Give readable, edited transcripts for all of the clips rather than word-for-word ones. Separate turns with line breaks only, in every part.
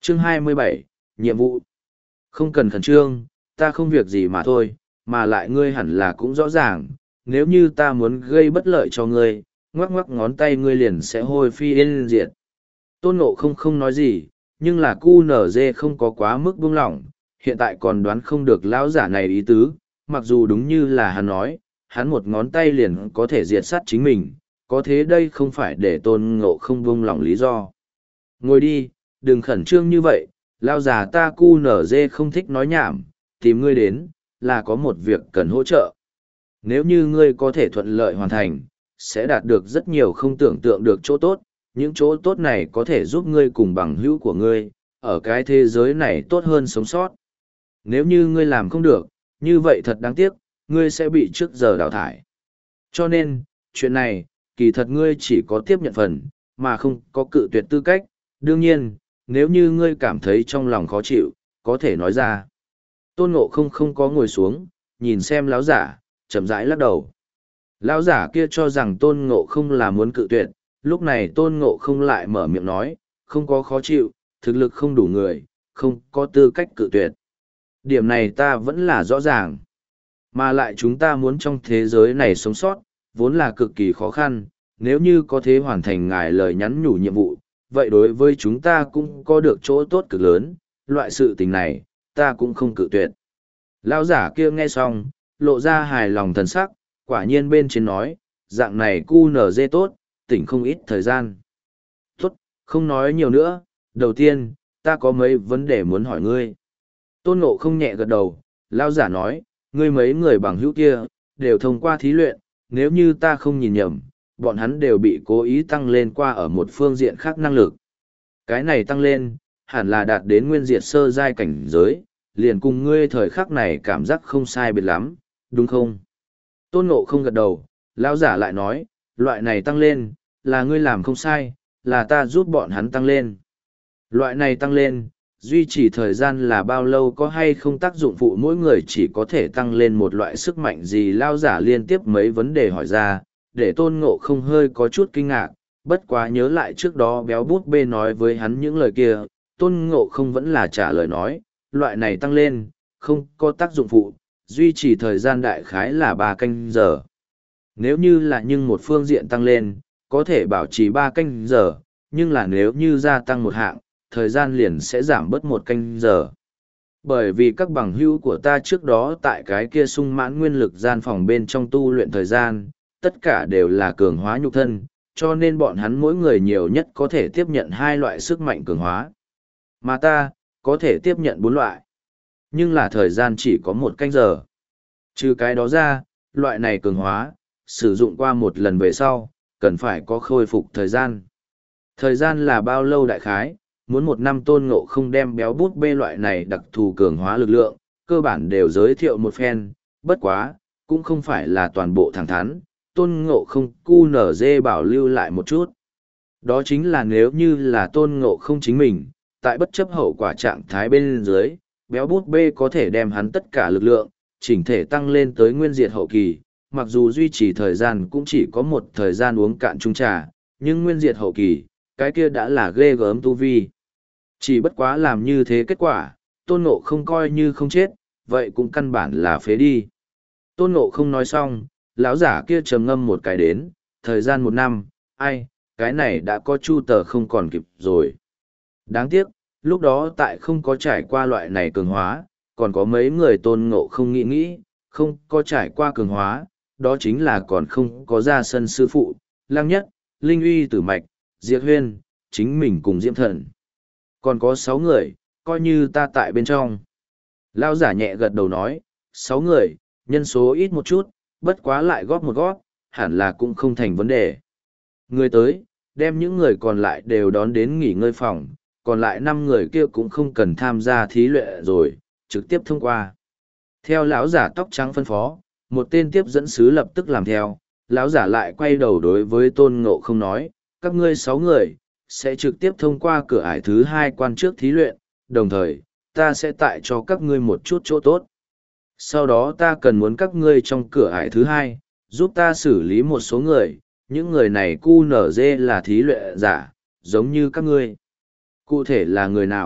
Chương 27, nhiệm vụ. Không cần khẩn trương, ta không việc gì mà thôi, mà lại ngươi hẳn là cũng rõ ràng, nếu như ta muốn gây bất lợi cho ngươi, ngoắc ngoắc ngón tay ngươi liền sẽ hôi phi yên diệt. Tôn Ngộ không nói gì, nhưng là QNZ không có quá mức buông lỏng, hiện tại còn đoán không được lão giả này ý tứ, mặc dù đúng như là hắn nói, hắn một ngón tay liền có thể diệt sát chính mình, có thế đây không phải để Tôn Ngộ không buông lỏng lý do. Ngồi đi, đừng khẩn trương như vậy, lão già ta QNZ không thích nói nhảm, tìm ngươi đến, là có một việc cần hỗ trợ. Nếu như ngươi có thể thuận lợi hoàn thành, sẽ đạt được rất nhiều không tưởng tượng được chỗ tốt, những chỗ tốt này có thể giúp ngươi cùng bằng hữu của ngươi, ở cái thế giới này tốt hơn sống sót. Nếu như ngươi làm không được, như vậy thật đáng tiếc, ngươi sẽ bị trước giờ đào thải. Cho nên, chuyện này, kỳ thật ngươi chỉ có tiếp nhận phần, mà không có cự tuyệt tư cách. Đương nhiên, nếu như ngươi cảm thấy trong lòng khó chịu, có thể nói ra. Tôn Ngộ không có ngồi xuống, nhìn xem lão giả, chậm rãi lắc đầu. Lão giả kia cho rằng Tôn Ngộ không là muốn cự tuyệt, lúc này Tôn Ngộ không lại mở miệng nói, không có khó chịu, thực lực không đủ người, không có tư cách cự tuyệt. Điểm này ta vẫn là rõ ràng. Mà lại chúng ta muốn trong thế giới này sống sót, vốn là cực kỳ khó khăn, nếu như có thể hoàn thành ngài lời nhắn nhủ nhiệm vụ, vậy đối với chúng ta cũng có được chỗ tốt cực lớn, loại sự tình này, ta cũng không cự tuyệt. Lão giả kia nghe xong, lộ ra hài lòng thần sắc, quả nhiên bên trên nói, dạng này QNZ tốt, tỉnh không ít thời gian. Tốt, không nói nhiều nữa, đầu tiên, ta có mấy vấn đề muốn hỏi ngươi. Tôn Ngộ không nhẹ gật đầu, lão giả nói, ngươi mấy người bằng hữu kia, đều thông qua thí luyện, nếu như ta không nhìn nhầm, bọn hắn đều bị cố ý tăng lên qua ở một phương diện khác năng lực. Cái này tăng lên, hẳn là đạt đến nguyên diệt sơ giai cảnh giới, liền cùng ngươi thời khắc này cảm giác không sai biệt lắm, đúng không? Tôn Ngộ không gật đầu, lão giả lại nói, loại này tăng lên, là ngươi làm không sai, là ta giúp bọn hắn tăng lên. Loại này tăng lên, duy trì thời gian là bao lâu có hay không tác dụng phụ mỗi người chỉ có thể tăng lên một loại sức mạnh gì lão giả liên tiếp mấy vấn đề hỏi ra, để Tôn Ngộ không hơi có chút kinh ngạc, bất quá nhớ lại trước đó béo bút bê nói với hắn những lời kia, Tôn Ngộ không vẫn là trả lời nói, loại này tăng lên, không có tác dụng phụ, duy trì thời gian đại khái là 3 canh giờ. Nếu như là nhưng một phương diện tăng lên, có thể bảo trì 3 canh giờ, nhưng là nếu như gia tăng một hạng, thời gian liền sẽ giảm bớt 1 canh giờ. Bởi vì các bằng hữu của ta trước đó tại cái kia sung mãn nguyên lực gian phòng bên trong tu luyện thời gian, tất cả đều là cường hóa nhục thân, cho nên bọn hắn mỗi người nhiều nhất có thể tiếp nhận 2 loại sức mạnh cường hóa. Mà ta, có thể tiếp nhận 4 loại. Nhưng là thời gian chỉ có 1 canh giờ. Trừ cái đó ra, loại này cường hóa, sử dụng qua một lần về sau, cần phải có khôi phục thời gian. Thời gian là bao lâu đại khái, muốn 1 năm Tôn Ngộ không đem béo bút bê loại này đặc thù cường hóa lực lượng, cơ bản đều giới thiệu một phen, bất quá, cũng không phải là toàn bộ thẳng thắn, Tôn Ngộ không QNZ bảo lưu lại một chút. Đó chính là nếu như là Tôn Ngộ không chính mình, tại bất chấp hậu quả trạng thái bên dưới, béo bút bê có thể đem hắn tất cả lực lượng, chỉnh thể tăng lên tới nguyên diệt hậu kỳ, mặc dù duy trì thời gian cũng chỉ có một thời gian uống cạn chung trà, nhưng nguyên diệt hậu kỳ, cái kia đã là ghê gớm tu vi. Chỉ bất quá làm như thế kết quả, Tôn Ngộ không coi như không chết, vậy cũng căn bản là phế đi. Tôn Ngộ không nói xong, lão giả kia trầm ngâm một cái đến, thời gian 1 năm, ai, cái này đã có chu tờ không còn kịp rồi. Đáng tiếc, lúc đó tại không có trải qua loại này cường hóa, còn có mấy người Tôn Ngộ không nghĩ, không có trải qua cường hóa, đó chính là còn không có ra sân sư phụ, Lăng Nhất, Linh Uy Tử Mạch, Diệp Huyên, chính mình cùng Diễm Thần. Còn có 6 người, coi như ta tại bên trong. Lão giả nhẹ gật đầu nói, 6 người, nhân số ít một chút, bất quá lại góp một góp, hẳn là cũng không thành vấn đề. Người tới, đem những người còn lại đều đón đến nghỉ ngơi phòng, còn lại 5 người kia cũng không cần tham gia thí luyện rồi, trực tiếp thông qua. Theo lão giả tóc trắng phân phó, một tên tiếp dẫn sứ lập tức làm theo, lão giả lại quay đầu đối với Tôn Ngộ không nói, các ngươi 6 người, sẽ trực tiếp thông qua cửa ải thứ 2 quan trước thí luyện, đồng thời, ta sẽ tại cho các ngươi một chút chỗ tốt. Sau đó ta cần muốn các ngươi trong cửa ải thứ 2, giúp ta xử lý một số người, những người này QNZ là thí luyện giả, giống như các ngươi. Cụ thể là người nào,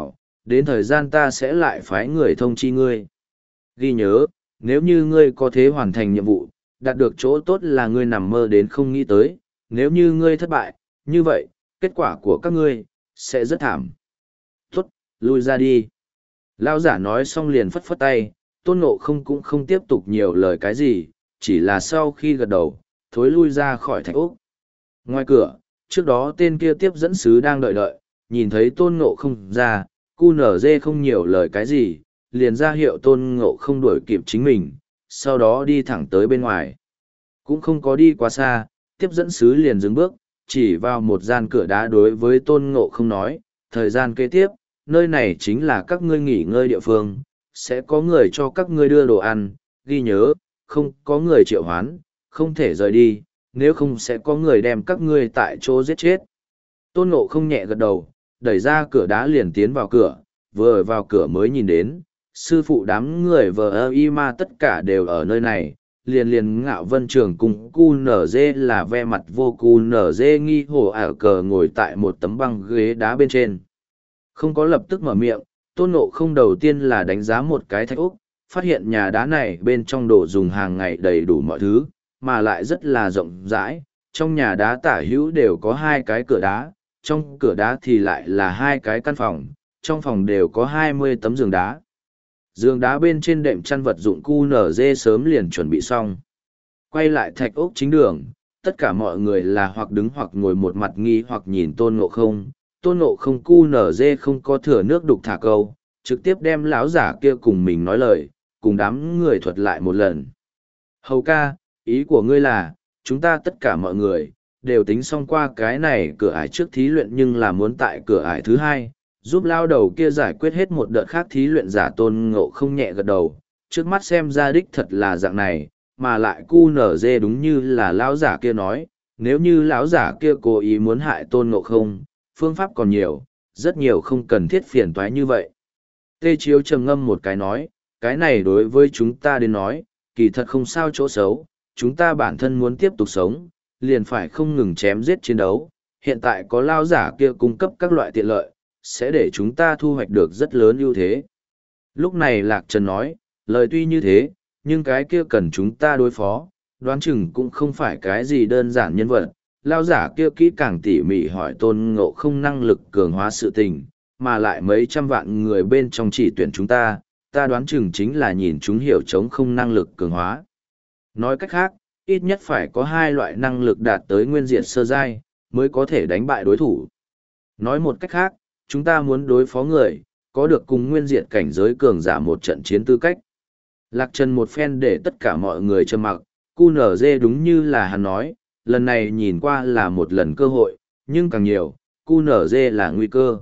đến thời gian ta sẽ lại phái người thông chi ngươi. Ghi nhớ, nếu như ngươi có thể hoàn thành nhiệm vụ, đạt được chỗ tốt là ngươi nằm mơ đến không nghĩ tới, nếu như ngươi thất bại, như vậy, kết quả của các ngươi, sẽ rất thảm. Tốt, lui ra đi. Lão giả nói xong liền phất phất tay, Tôn Ngộ không cũng không tiếp tục nhiều lời cái gì, chỉ là sau khi gật đầu, thối lui ra khỏi thạch ốc. Ngoài cửa, trước đó tên kia tiếp dẫn sứ đang đợi đợi, nhìn thấy Tôn Ngộ không ra, QNZ không nhiều lời cái gì, liền ra hiệu Tôn Ngộ không đuổi kịp chính mình, sau đó đi thẳng tới bên ngoài. Cũng không có đi quá xa, tiếp dẫn sứ liền dừng bước, chỉ vào một gian cửa đá đối với Tôn Ngộ không nói, thời gian kế tiếp, nơi này chính là các ngươi nghỉ ngơi địa phương, sẽ có người cho các ngươi đưa đồ ăn, ghi nhớ, không có người triệu hoán, không thể rời đi, nếu không sẽ có người đem các ngươi tại chỗ giết chết. Tôn Ngộ không nhẹ gật đầu, đẩy ra cửa đá liền tiến vào cửa, vừa vào cửa mới nhìn đến, sư phụ đám người vờ y ma tất cả đều ở nơi này, liền Ngạo Vân Trường cùng QNZ là ve mặt vô QNZ nghi hồ ảo cờ ngồi tại một tấm băng ghế đá bên trên. Không có lập tức mở miệng, Tôn Ngộ không đầu tiên là đánh giá một cái thạch ốc, phát hiện nhà đá này bên trong đồ dùng hàng ngày đầy đủ mọi thứ, mà lại rất là rộng rãi. Trong nhà đá tả hữu đều có hai cái cửa đá, trong cửa đá thì lại là hai cái căn phòng, trong phòng đều có 20 tấm giường đá. Giường đá bên trên đệm chăn vật dụng QNZ sớm liền chuẩn bị xong. Quay lại thạch ốc chính đường, tất cả mọi người là hoặc đứng hoặc ngồi một mặt nghi hoặc nhìn Tôn Ngộ không. Tôn Ngộ không QNZ không có thừa nước đục thả câu, trực tiếp đem lão giả kia cùng mình nói lời, cùng đám người thuật lại một lần. Hầu ca, ý của ngươi là, chúng ta tất cả mọi người, đều tính xong qua cái này cửa ải trước thí luyện nhưng là muốn tại cửa ải thứ hai, giúp lao đầu kia giải quyết hết một đợt khác thí luyện giả. Tôn Ngộ không nhẹ gật đầu, trước mắt xem ra đích thật là dạng này, mà lại QNZ đúng như là lão giả kia nói, nếu như lão giả kia cố ý muốn hại Tôn Ngộ không, phương pháp còn nhiều, rất nhiều không cần thiết phiền toái như vậy. Tê Chiếu trầm ngâm một cái nói, cái này đối với chúng ta đến nói, kỳ thật không sao chỗ xấu, chúng ta bản thân muốn tiếp tục sống, liền phải không ngừng chém giết chiến đấu, hiện tại có lao giả kia cung cấp các loại tiện lợi, sẽ để chúng ta thu hoạch được rất lớn ưu thế. Lúc này Lạc Trần nói, lời tuy như thế, nhưng cái kia cần chúng ta đối phó, đoán chừng cũng không phải cái gì đơn giản nhân vật. Lao giả kia kỹ càng tỉ mỉ hỏi Tôn Ngộ không năng lực cường hóa sự tình, mà lại mấy trăm vạn người bên trong chỉ tuyển chúng ta đoán chừng chính là nhìn chúng hiểu chống không năng lực cường hóa. Nói cách khác, ít nhất phải có hai loại năng lực đạt tới nguyên diện sơ giai, mới có thể đánh bại đối thủ. Nói một cách khác, chúng ta muốn đối phó người, có được cùng nguyên diện cảnh giới cường giả một trận chiến tư cách. Lạc Trần một phen để tất cả mọi người trầm mặc, QNZ đúng như là hắn nói, lần này nhìn qua là một lần cơ hội, nhưng càng nhiều, QNZ là nguy cơ.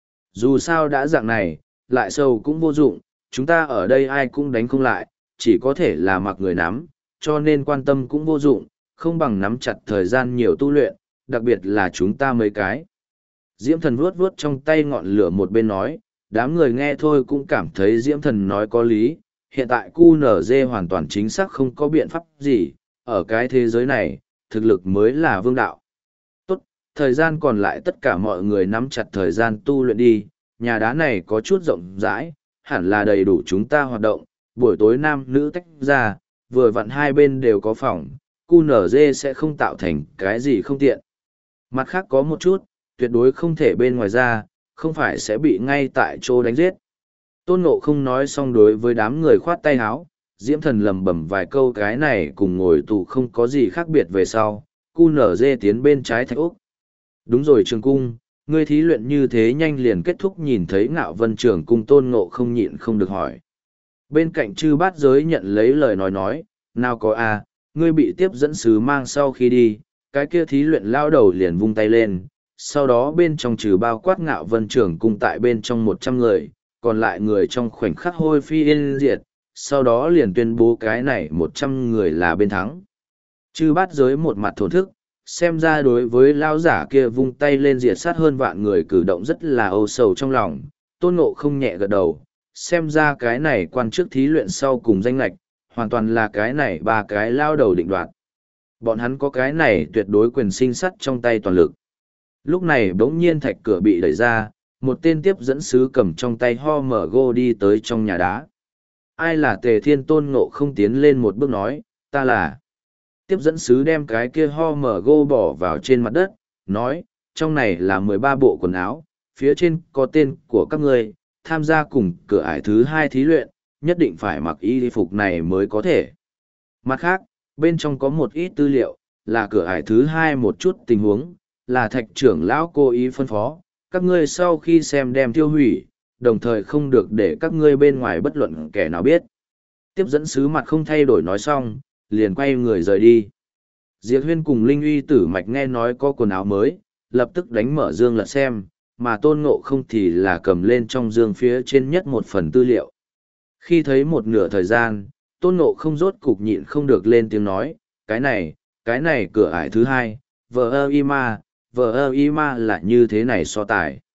Dù sao đã dạng này, lại sâu cũng vô dụng, chúng ta ở đây ai cũng đánh không lại, chỉ có thể là mặc người nắm, cho nên quan tâm cũng vô dụng, không bằng nắm chặt thời gian nhiều tu luyện, đặc biệt là chúng ta mấy cái. Diễm Thần vuốt vuốt trong tay ngọn lửa một bên nói, đám người nghe thôi cũng cảm thấy Diễm Thần nói có lý, hiện tại QNZ hoàn toàn chính xác không có biện pháp gì, ở cái thế giới này, thực lực mới là vương đạo. Tốt, thời gian còn lại tất cả mọi người nắm chặt thời gian tu luyện đi, nhà đá này có chút rộng rãi, hẳn là đầy đủ chúng ta hoạt động, buổi tối nam nữ tách ra, vừa vặn hai bên đều có phòng, QNZ sẽ không tạo thành cái gì không tiện. Mặt khác có một chút, tuyệt đối không thể bên ngoài ra, không phải sẽ bị ngay tại chỗ đánh giết. Tôn Ngộ không nói xong đối với đám người khoát tay háo, Diễm Thần lầm bầm vài câu cái này cùng ngồi tù không có gì khác biệt về sau, QNZ tiến bên trái thạch úc. Đúng rồi Trường Cung, ngươi thí luyện như thế nhanh liền kết thúc, nhìn thấy Ngạo Vân Trường Cung Tôn Ngộ không nhịn không được hỏi. Bên cạnh Chư Bát Giới nhận lấy lời nói, nào có à, ngươi bị tiếp dẫn sứ mang sau khi đi, cái kia thí luyện lao đầu liền vung tay lên, sau đó bên trong trừ bao quát Ngạo Vân Trường Cung tại bên trong 100 người, còn lại người trong khoảnh khắc hôi phi yên diệt, sau đó liền tuyên bố cái này 100 người là bên thắng. Chư Bát Giới một mặt thổn thức, xem ra đối với lao giả kia vung tay lên diệt sát hơn vạn người cử động rất là âu sầu trong lòng. Tôn Ngộ không nhẹ gật đầu, xem ra cái này quan chức thí luyện sau cùng danh lệch, hoàn toàn là cái này ba cái lao đầu định đoạt. Bọn hắn có cái này tuyệt đối quyền sinh sắt trong tay toàn lực. Lúc này bỗng nhiên thạch cửa bị đẩy ra, một tên tiếp dẫn sứ cầm trong tay ho mở gô đi tới trong nhà đá. Ai là Tề Thiên? Tôn Ngộ không tiến lên một bước nói, ta là. Tiếp dẫn sứ đem cái kia ho mở gô bỏ vào trên mặt đất, nói, trong này là 13 bộ quần áo, phía trên có tên của các ngươi, tham gia cùng cửa ải thứ 2 thí luyện, nhất định phải mặc y phục này mới có thể. Mặt khác, bên trong có một ít tư liệu, là cửa ải thứ 2 một chút tình huống, là Thạch trưởng lão cố ý phân phó, các ngươi sau khi xem đem tiêu hủy, đồng thời không được để các ngươi bên ngoài bất luận kẻ nào biết. Tiếp dẫn sứ mặt không thay đổi nói xong, liền quay người rời đi. Diệp Huyên cùng Linh Uy Tử Mạch nghe nói có quần áo mới, lập tức đánh mở dương lật xem, mà Tôn Ngộ không thì là cầm lên trong dương phía trên nhất một phần tư liệu. Khi thấy một nửa thời gian, Tôn Ngộ không rốt cục nhịn không được lên tiếng nói, cái này cửa ải thứ 2, vờ ơ y ma là như thế này so tài.